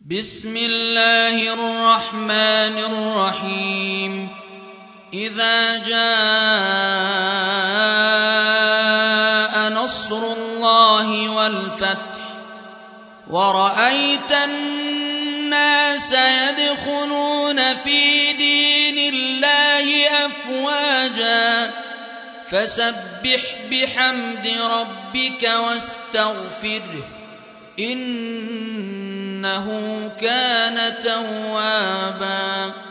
بسم الله الرحمن الرحيم إذا جاء نصر الله والفتح ورأيت الناس يدخلون في دين الله أفواجا فسبح بحمد ربك واستغفره إنه كان توابا.